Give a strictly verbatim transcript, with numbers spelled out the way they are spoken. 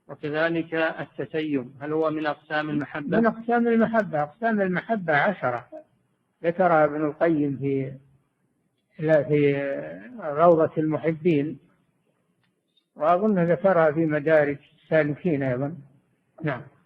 وكذلك التسيب، هل هو من أقسام المحبة؟ من أقسام المحبة. أقسام المحبة عشرة ذكرها ابن القيم في لا في روضة المحبين، وأظن ذكرها في مدارج السالكين أيضا. نعم.